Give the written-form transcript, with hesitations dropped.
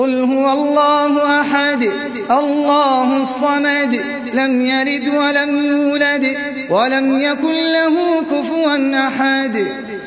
قل هو الله أحد الله الصمد لم يلد ولم يولد ولم يكن له كفوا أحد